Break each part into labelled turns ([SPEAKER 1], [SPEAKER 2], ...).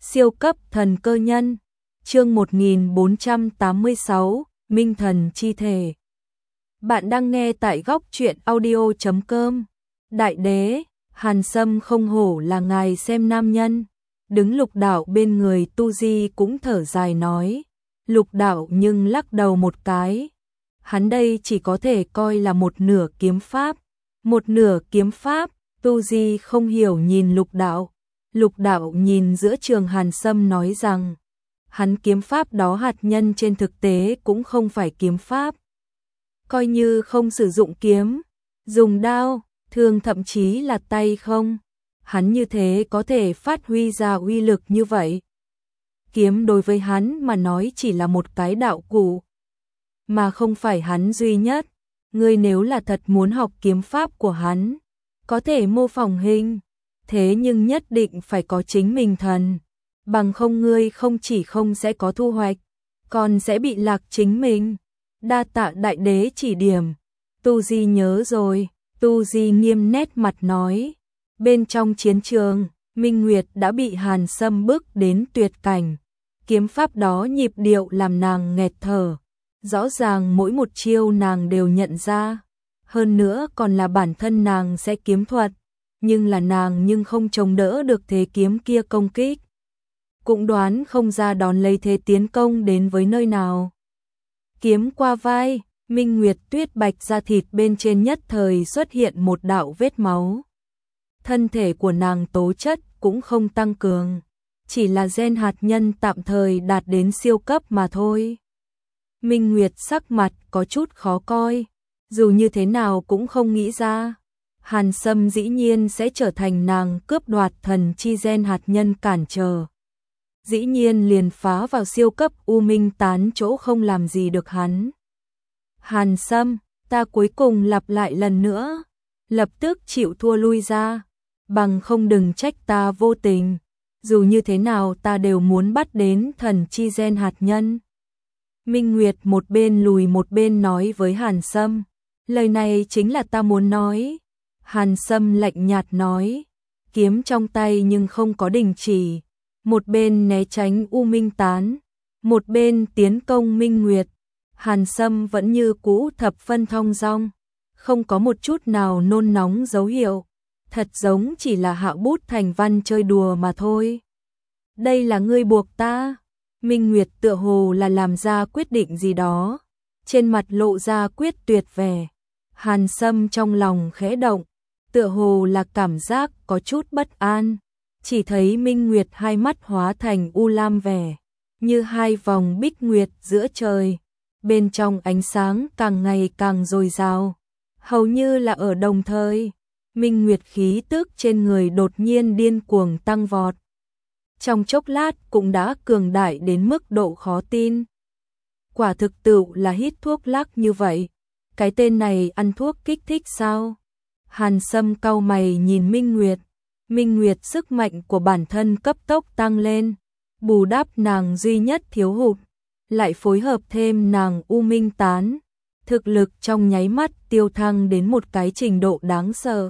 [SPEAKER 1] Siêu cấp thần cơ nhân. Chương 1486, Minh thần chi thể. Bạn đang nghe tại góc truyện audio.com. Đại đế, Hàn Sâm không hổ là ngài xem nam nhân. Đứng Lục Đạo bên người Tu Di cũng thở dài nói. Lục Đạo nhưng lắc đầu một cái. Hắn đây chỉ có thể coi là một nửa kiếm pháp. Một nửa kiếm pháp, Tu Di không hiểu nhìn Lục Đạo. Lục Đạo nhìn giữa trường Hàn Sâm nói rằng, hắn kiếm pháp đó hạt nhân trên thực tế cũng không phải kiếm pháp. Coi như không sử dụng kiếm, dùng đao, thường thậm chí là tay không, hắn như thế có thể phát huy ra uy lực như vậy. Kiếm đối với hắn mà nói chỉ là một cái đạo cụ, mà không phải hắn duy nhất. Ngươi nếu là thật muốn học kiếm pháp của hắn, có thể mô phỏng hình, thế nhưng nhất định phải có chính mình thần, bằng không ngươi không chỉ không sẽ có thu hoạch, còn sẽ bị lạc chính mình. Đa tạ đại đế chỉ điểm. Tu Di nhớ rồi. Tu Di nghiêm nét mặt nói. Bên trong chiến trường, Minh Nguyệt đã bị Hàn Sâm bức đến tuyệt cảnh. Kiếm pháp đó nhịp điệu làm nàng nghẹt thở. Rõ ràng mỗi một chiêu nàng đều nhận ra. Hơn nữa còn là bản thân nàng sẽ kiếm thuật. Nhưng là nàng nhưng không chống đỡ được thế kiếm kia công kích. Cũng đoán không ra đón lấy thế tiến công đến với nơi nào. Kiếm qua vai, Minh Nguyệt tuyết bạch da thịt bên trên nhất thời xuất hiện một đạo vết máu. Thân thể của nàng tố chất cũng không tăng cường, chỉ là gen hạt nhân tạm thời đạt đến siêu cấp mà thôi. Minh Nguyệt sắc mặt có chút khó coi, dù như thế nào cũng không nghĩ ra. Hàn Sâm dĩ nhiên sẽ trở thành nàng cướp đoạt thần chi gen hạt nhân cản trở. Dĩ nhiên liền phá vào siêu cấp U Minh tán chỗ không làm gì được hắn. Hàn Sâm, ta cuối cùng lặp lại lần nữa, lập tức chịu thua lui ra, bằng không đừng trách ta vô tình, dù như thế nào ta đều muốn bắt đến thần chi gen hạt nhân. Minh Nguyệt một bên lùi một bên nói với Hàn Sâm, lời này chính là ta muốn nói. Hàn Sâm lạnh nhạt nói, kiếm trong tay nhưng không có đình chỉ. Một bên né tránh U Minh tán, một bên tiến công Minh Nguyệt. Hàn Sâm vẫn như cũ thập phân thong dong, không có một chút nào nôn nóng dấu hiệu, thật giống chỉ là hạo bút thành văn chơi đùa mà thôi. Đây là ngươi buộc ta. Minh Nguyệt tựa hồ là làm ra quyết định gì đó, trên mặt lộ ra quyết tuyệt vẻ. Hàn Sâm trong lòng khẽ động, tựa hồ là cảm giác có chút bất an. Chỉ thấy Minh Nguyệt hai mắt hóa thành u lam vẻ, như hai vòng bích nguyệt giữa trời. Bên trong ánh sáng càng ngày càng dồi dào, hầu như là ở đồng thời. Minh Nguyệt khí tức trên người đột nhiên điên cuồng tăng vọt. Trong chốc lát cũng đã cường đại đến mức độ khó tin. Quả thực tự là hít thuốc lắc như vậy. Cái tên này ăn thuốc kích thích sao? Hàn Sâm cau mày nhìn Minh Nguyệt. Minh Nguyệt sức mạnh của bản thân cấp tốc tăng lên, bù đắp nàng duy nhất thiếu hụt, lại phối hợp thêm nàng U Minh tán, thực lực trong nháy mắt tiêu thăng đến một cái trình độ đáng sợ.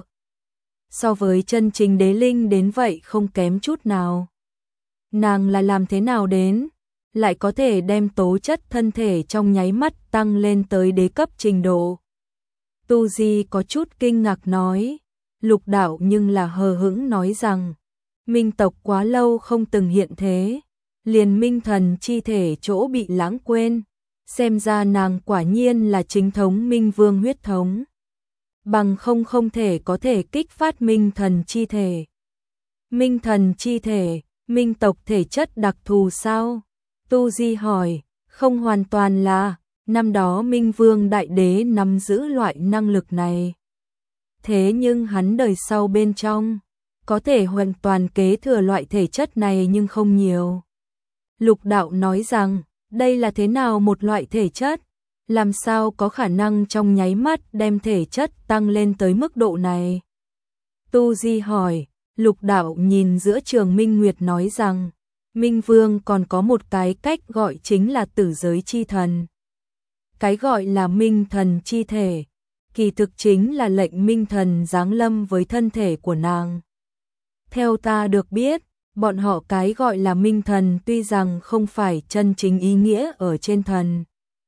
[SPEAKER 1] So với chân chính đế linh đến vậy không kém chút nào. Nàng là làm thế nào đến, lại có thể đem tố chất thân thể trong nháy mắt tăng lên tới đế cấp trình độ. Tu Di có chút kinh ngạc nói. Lục Đạo nhưng là hờ hững nói rằng, Minh tộc quá lâu không từng hiện thế, liền Minh thần chi thể chỗ bị lãng quên, xem ra nàng quả nhiên là chính thống Minh Vương huyết thống. Bằng không không thể có thể kích phát Minh thần chi thể. Minh thần chi thể, Minh tộc thể chất đặc thù sao? Tu Di hỏi, không hoàn toàn là, năm đó Minh Vương đại đế nắm giữ loại năng lực này. Thế nhưng hắn đời sau bên trong, có thể hoàn toàn kế thừa loại thể chất này nhưng không nhiều. Lục Đạo nói rằng, đây là thế nào một loại thể chất? Làm sao có khả năng trong nháy mắt đem thể chất tăng lên tới mức độ này? Tu Di hỏi. Lục Đạo nhìn giữa trường Minh Nguyệt nói rằng, Minh Vương còn có một cái cách gọi chính là tử giới chi thần. Cái gọi là Minh thần chi thể, kỳ thực chính là lệnh Minh thần giáng lâm với thân thể của nàng. Theo ta được biết, Bọn họ cái gọi là minh thần tuy rằng không phải chân chính ý nghĩa ở trên thần.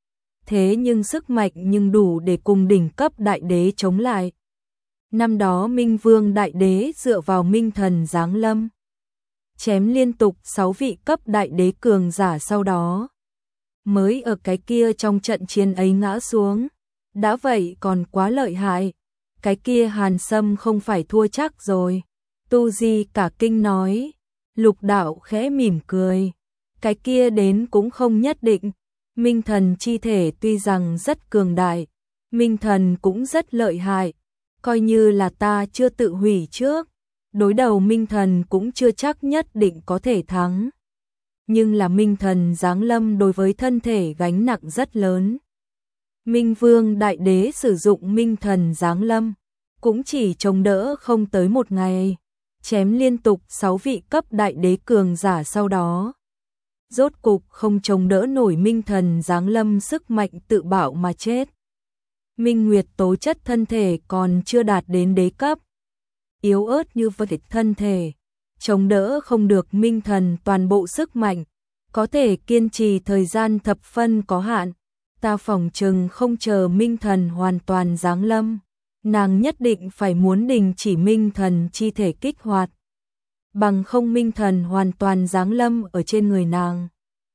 [SPEAKER 1] Thế nhưng sức mạnh nhưng đủ để cùng đỉnh cấp đại đế chống lại. Năm đó Minh Vương đại đế dựa vào minh thần giáng lâm, chém liên tục 6 vị cấp đại đế cường giả, sau đó mới ở cái kia trong trận chiến ấy ngã xuống. Đã vậy còn quá lợi hại, cái kia Hàn Sâm không phải thua chắc rồi. Tu Di cả kinh nói. Lục đạo khẽ mỉm cười. Cái kia đến cũng không nhất định. Minh thần chi thể tuy rằng rất cường đại, minh thần cũng rất lợi hại. Coi như là ta chưa tự hủy trước, đối đầu minh thần cũng chưa chắc nhất định có thể thắng. Nhưng là minh thần giáng lâm đối với thân thể gánh nặng rất lớn. Minh Vương đại đế sử dụng minh thần giáng lâm, cũng chỉ chống đỡ không tới một ngày, chém liên tục 6 vị cấp đại đế cường giả, sau đó rốt cục không chống đỡ nổi minh thần giáng lâm sức mạnh tự bạo mà chết. Minh Nguyệt tố chất thân thể còn chưa đạt đến đế cấp, yếu ớt như vậy thân thể, chống đỡ không được minh thần toàn bộ sức mạnh, có thể kiên trì thời gian thập phân có hạn. Ta phỏng chừng không chờ minh thần hoàn toàn giáng lâm, nàng nhất định phải muốn đình chỉ minh thần chi thể kích hoạt, bằng không minh thần hoàn toàn giáng lâm ở trên người nàng.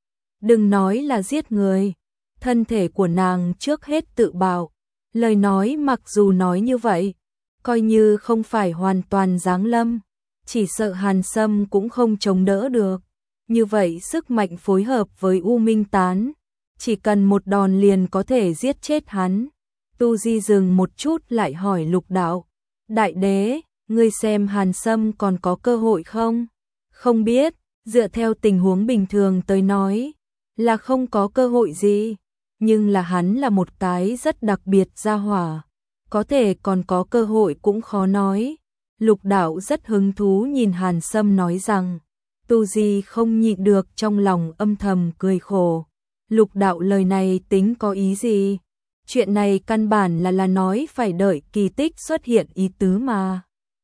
[SPEAKER 1] Đừng nói là giết người, thân thể của nàng trước hết tự bạo. Lời nói mặc dù nói như vậy, coi như không phải hoàn toàn giáng lâm, chỉ sợ Hàn Sâm cũng không chống đỡ được. Như vậy sức mạnh phối hợp với U Minh Tán, chỉ cần một đòn liền có thể giết chết hắn. Tu Di dừng một chút lại hỏi Lục đạo. Đại đế, ngươi xem Hàn Sâm còn có cơ hội không? Không biết, dựa theo tình huống bình thường tới nói, là không có cơ hội gì. Nhưng là hắn là một cái rất đặc biệt gia hỏa, có thể còn có cơ hội cũng khó nói. Lục đạo rất hứng thú nhìn Hàn Sâm nói rằng. Tu Di không nhịn được trong lòng âm thầm cười khổ. Lục đạo lời này tính có ý gì? Chuyện này căn bản là nói phải đợi kỳ tích xuất hiện ý tứ mà.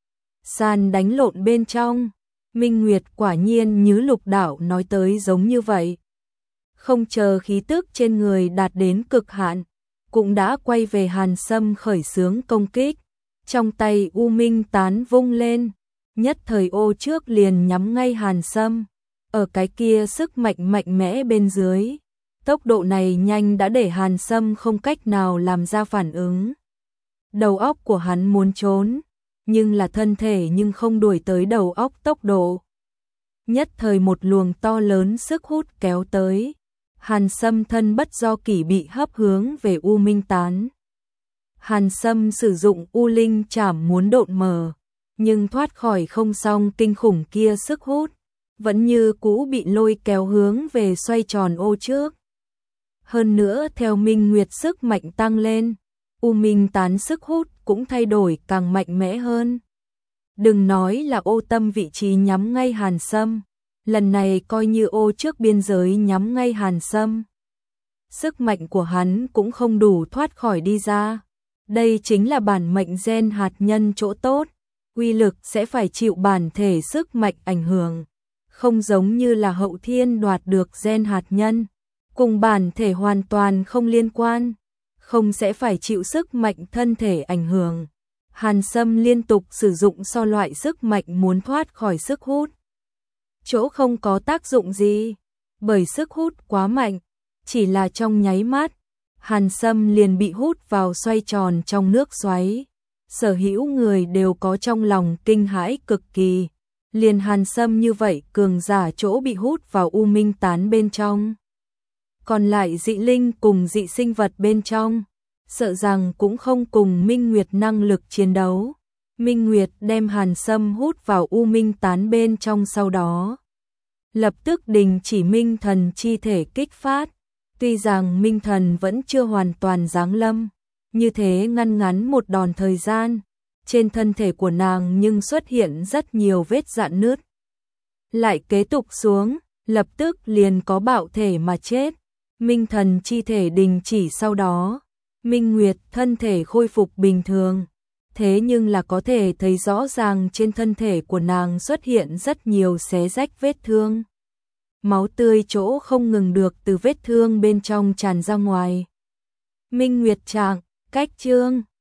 [SPEAKER 1] Sàn đánh lộn bên trong, Minh Nguyệt quả nhiên như Lục đạo nói tới giống như vậy. Không chờ khí tức trên người đạt đến cực hạn, cũng đã quay về Hàn Sâm khởi xướng công kích. Trong tay U Minh Tán vung lên, nhất thời ô trước liền nhắm ngay Hàn Sâm. Ở cái kia sức mạnh mạnh mẽ bên dưới, tốc độ này nhanh đã để Hàn Sâm không cách nào làm ra phản ứng. Đầu óc của hắn muốn trốn, nhưng là thân thể nhưng không đuổi tới đầu óc tốc độ. Nhất thời một luồng to lớn sức hút kéo tới. Hàn Sâm thân bất do kỷ bị hấp hướng về U Minh Tán. Hàn Sâm sử dụng U Linh Trảm muốn độn mờ, nhưng thoát khỏi không xong kinh khủng kia sức hút, vẫn như cũ bị lôi kéo hướng về xoay tròn ô trước. Hơn nữa theo Minh Nguyệt sức mạnh tăng lên, U Minh Tán sức hút cũng thay đổi càng mạnh mẽ hơn. Đừng nói là ô tâm vị trí nhắm ngay Hàn Sâm, lần này coi như ô trước biên giới nhắm ngay Hàn Sâm. Sức mạnh của hắn cũng không đủ thoát khỏi đi ra. Đây chính là bản mệnh gen hạt nhân chỗ tốt, uy lực sẽ phải chịu bản thể sức mạnh ảnh hưởng, không giống như là Hậu Thiên đoạt được gen hạt nhân, cùng bản thể hoàn toàn không liên quan, không sẽ phải chịu sức mạnh thân thể ảnh hưởng. Hàn Sâm liên tục sử dụng so loại sức mạnh muốn thoát khỏi sức hút, chỗ không có tác dụng gì, bởi sức hút quá mạnh, chỉ là trong nháy mắt, Hàn Sâm liền bị hút vào xoay tròn trong nước xoáy. Sở hữu người đều có trong lòng kinh hãi cực kỳ, liền Hàn Sâm như vậy cường giả chỗ bị hút vào U Minh Tán bên trong. Còn lại dị linh cùng dị sinh vật bên trong, sợ rằng cũng không cùng Minh Nguyệt năng lực chiến đấu. Minh Nguyệt đem Hàn Sâm hút vào U Minh Tán bên trong, sau đó lập tức đình chỉ minh thần chi thể kích phát. Tuy rằng minh thần vẫn chưa hoàn toàn giáng lâm, như thế ngăn ngắn một đòn thời gian, trên thân thể của nàng nhưng xuất hiện rất nhiều vết rạn nứt. Lại kế tục xuống, lập tức liền có bạo thể mà chết. Minh thần chi thể đình chỉ, sau đó Minh Nguyệt thân thể khôi phục bình thường, thế nhưng là có thể thấy rõ ràng trên thân thể của nàng xuất hiện rất nhiều xé rách vết thương. Máu tươi chỗ không ngừng được từ vết thương bên trong tràn ra ngoài. Minh Nguyệt Trạng, cách chương